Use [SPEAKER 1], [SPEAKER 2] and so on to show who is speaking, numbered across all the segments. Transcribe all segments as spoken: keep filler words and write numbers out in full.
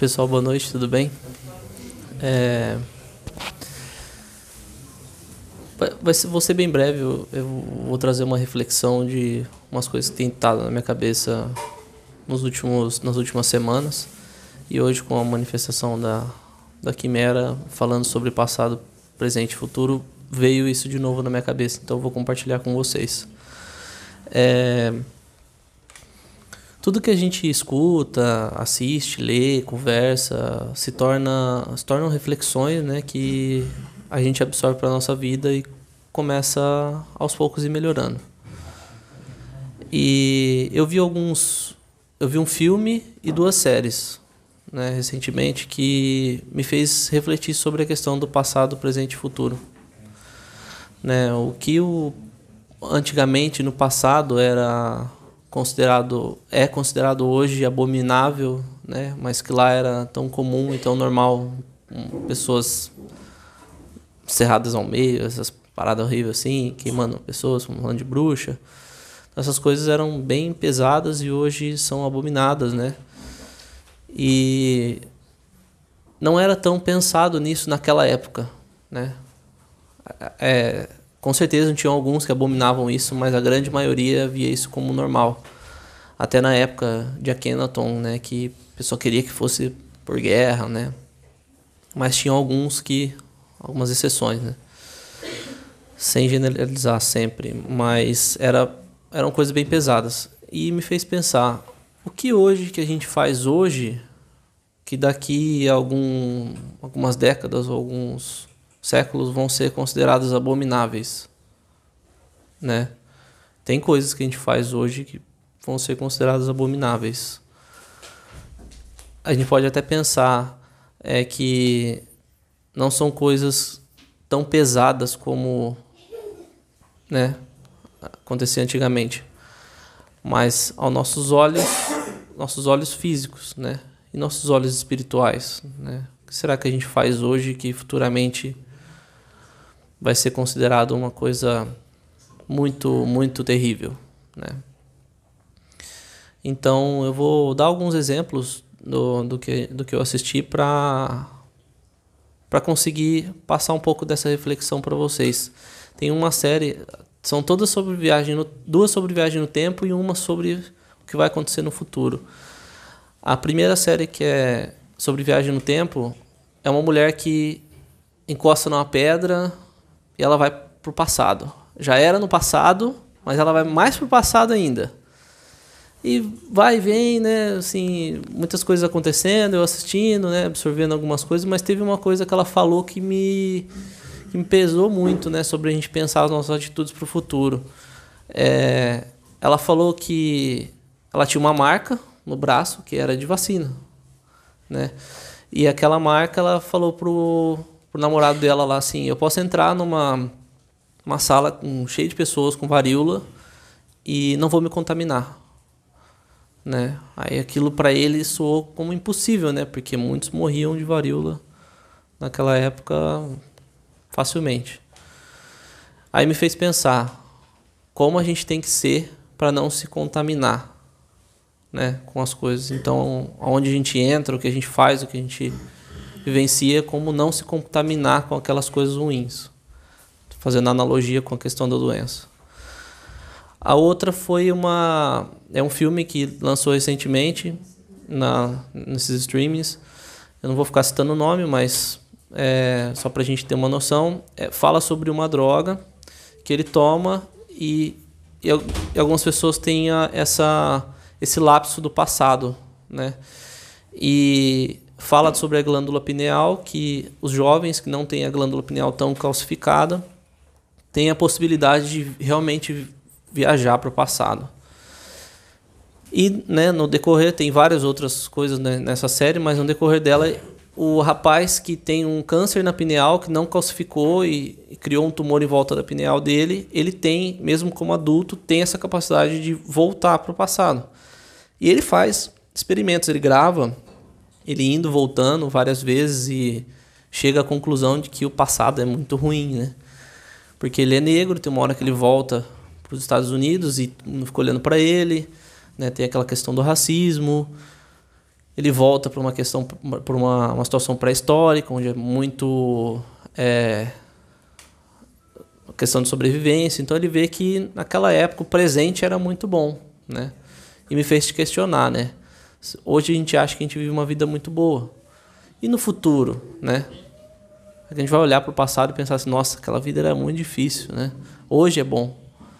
[SPEAKER 1] Pessoal, boa noite, tudo bem? É... Vai ser, vou ser bem breve, eu, eu vou trazer uma reflexão de umas coisas que têm estado na minha cabeça nos últimos, nas últimas semanas. E hoje, com a manifestação da, da Quimera, falando sobre passado, presente e futuro, veio isso de novo na minha cabeça, então eu vou compartilhar com vocês. É... Tudo que a gente escuta, assiste, lê, conversa, se torna, se tornam reflexões, né, que a gente absorve para a nossa vida e começa aos poucos ir melhorando. E eu vi alguns, eu vi um filme e duas séries, né, recentemente, que me fez refletir sobre a questão do passado, presente e futuro. Né, o que o, antigamente no passado era considerado é considerado hoje abominável, né? Mas que lá era tão comum e tão normal, pessoas cerradas ao meio, essas paradas horríveis assim, queimando pessoas, falando de bruxa. Essas coisas eram bem pesadas e hoje são abominadas, né? E não era tão pensado nisso naquela época, né? É, com certeza tinham alguns que abominavam isso, mas a grande maioria via isso como normal. Até na época de Akhenaton, né, que a pessoa queria que fosse por guerra, né? Mas tinham alguns que, algumas exceções, né? Sem generalizar sempre, mas era, eram coisas bem pesadas. E me fez pensar, o que hoje que a gente faz hoje, que daqui a algum, algumas décadas ou alguns séculos vão ser considerados abomináveis, né? Tem coisas que a gente faz hoje que vão ser consideradas abomináveis. A gente pode até pensar é, que não são coisas tão pesadas como, né, acontecia antigamente, mas aos nossos olhos, nossos olhos físicos, né, e nossos olhos espirituais, né? O que será que a gente faz hoje que futuramente vai ser considerado uma coisa muito, muito terrível, né? Então, eu vou dar alguns exemplos do, do, que, do que eu assisti para para conseguir passar um pouco dessa reflexão para vocês. Tem uma série, são todas sobre viagem, no, duas sobre viagem no tempo e uma sobre o que vai acontecer no futuro. A primeira série, que é sobre viagem no tempo, é uma mulher que encosta numa pedra e ela vai pro passado. Já era no passado, mas ela vai mais pro passado ainda. E vai e vem, né, assim, muitas coisas acontecendo, eu assistindo, né, absorvendo algumas coisas, mas teve uma coisa que ela falou que me, que me pesou muito, né, sobre a gente pensar as nossas atitudes pro futuro. É, ela falou que ela tinha uma marca no braço que era de vacina, né, e aquela marca ela falou pro, pro namorado dela lá assim, eu posso entrar numa uma sala com, cheia de pessoas com varíola e não vou me contaminar, né? Aí aquilo para ele soou como impossível, né? Porque muitos morriam de varíola naquela época facilmente. Aí me fez pensar como a gente tem que ser para não se contaminar, né, com as coisas. Então, aonde a gente entra, o que a gente faz, o que a gente vivencia, como não se contaminar com aquelas coisas ruins. Fazendo analogia com a questão da doença. A outra foi uma... É um filme que lançou recentemente na, nesses streamings. Eu não vou ficar citando o nome, mas é, só para a gente ter uma noção. É, fala sobre uma droga que ele toma e, e, e algumas pessoas têm a, essa, esse lapso do passado, né? E fala sobre a glândula pineal, que os jovens que não têm a glândula pineal tão calcificada têm a possibilidade de realmente viajar para o passado. E, né, no decorrer, tem várias outras coisas, né, nessa série, mas no decorrer dela, o rapaz que tem um câncer na pineal, que não calcificou e, e criou um tumor em volta da pineal dele, ele tem, mesmo como adulto, tem essa capacidade de voltar para o passado. E ele faz experimentos, ele grava, ele indo, voltando várias vezes e chega à conclusão de que o passado é muito ruim, né? Porque ele é negro, tem uma hora que ele volta para os Estados Unidos e não fica olhando para ele, né? Tem aquela questão do racismo, ele volta para uma questão, para uma, uma situação pré-histórica, onde é muito é, questão de sobrevivência. Então ele vê que naquela época o presente era muito bom, né? E me fez questionar, né? Hoje a gente acha que a gente vive uma vida muito boa. E no futuro, né? A gente vai olhar para o passado e pensar assim, nossa, aquela vida era muito difícil, né? Hoje é bom.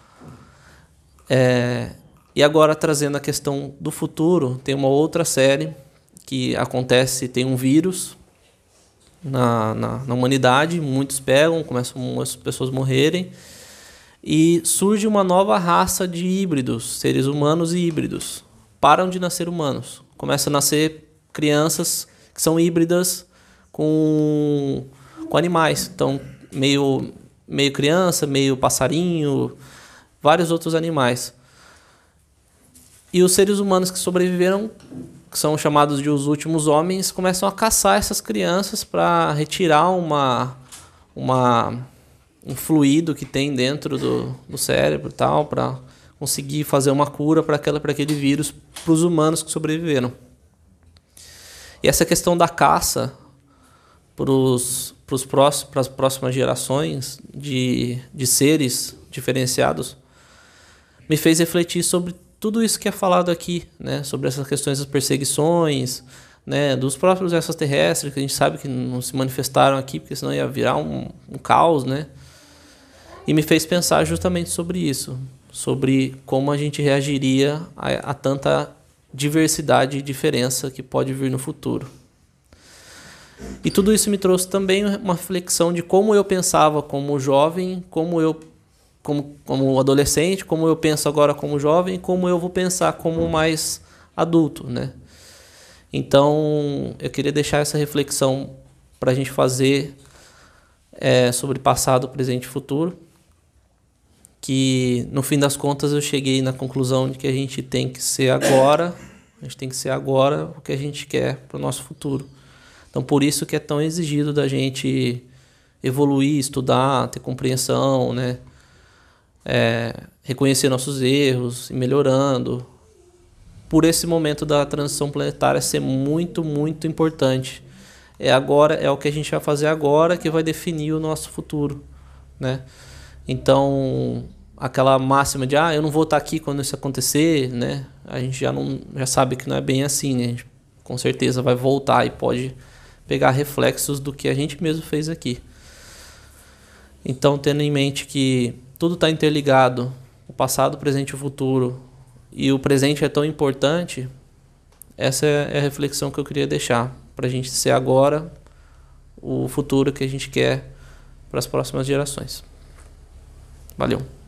[SPEAKER 1] É, e agora, trazendo a questão do futuro, tem uma outra série que acontece, tem um vírus na, na, na humanidade, muitos pegam, começam as pessoas a morrerem, e surge uma nova raça de híbridos, seres humanos e híbridos. Param de nascer humanos. Começam a nascer crianças que são híbridas com, com animais. Então, meio, meio criança, meio passarinho, vários outros animais. E os seres humanos que sobreviveram, que são chamados de os últimos homens, começam a caçar essas crianças para retirar uma, uma, um fluido que tem dentro do, do cérebro, tal, para conseguir fazer uma cura para aquele vírus para os humanos que sobreviveram. E essa questão da caça para as próximas gerações de, de seres diferenciados me fez refletir sobre tudo isso que é falado aqui, né? Sobre essas questões das perseguições, né? Dos próprios extraterrestres, que a gente sabe que não se manifestaram aqui, porque senão ia virar um, um caos, né? E me fez pensar justamente sobre isso, sobre como a gente reagiria a, a tanta diversidade e diferença que pode vir no futuro. E tudo isso me trouxe também uma reflexão de como eu pensava como jovem, como eu Como, como adolescente, como eu penso agora como jovem, como eu vou pensar como mais adulto, né? Então, eu queria deixar essa reflexão para a gente fazer é, sobre passado, presente e futuro, que no fim das contas eu cheguei na conclusão de que a gente tem que ser agora, a gente tem que ser agora o que a gente quer para o nosso futuro. Então, por isso que é tão exigido da gente evoluir, estudar, ter compreensão, né? É, reconhecer nossos erros e melhorando, por esse momento da transição planetária ser muito, muito importante. É agora, é o que a gente vai fazer agora que vai definir o nosso futuro, né? Então, aquela máxima de ah, eu não vou estar aqui quando isso acontecer, né? A gente já, não, já sabe que não é bem assim, né? A gente com certeza vai voltar e pode pegar reflexos do que a gente mesmo fez aqui. Então, tendo em mente que tudo está interligado, o passado, o presente e o futuro, e o presente é tão importante, essa é a reflexão que eu queria deixar, para a gente ser agora o futuro que a gente quer para as próximas gerações. Valeu!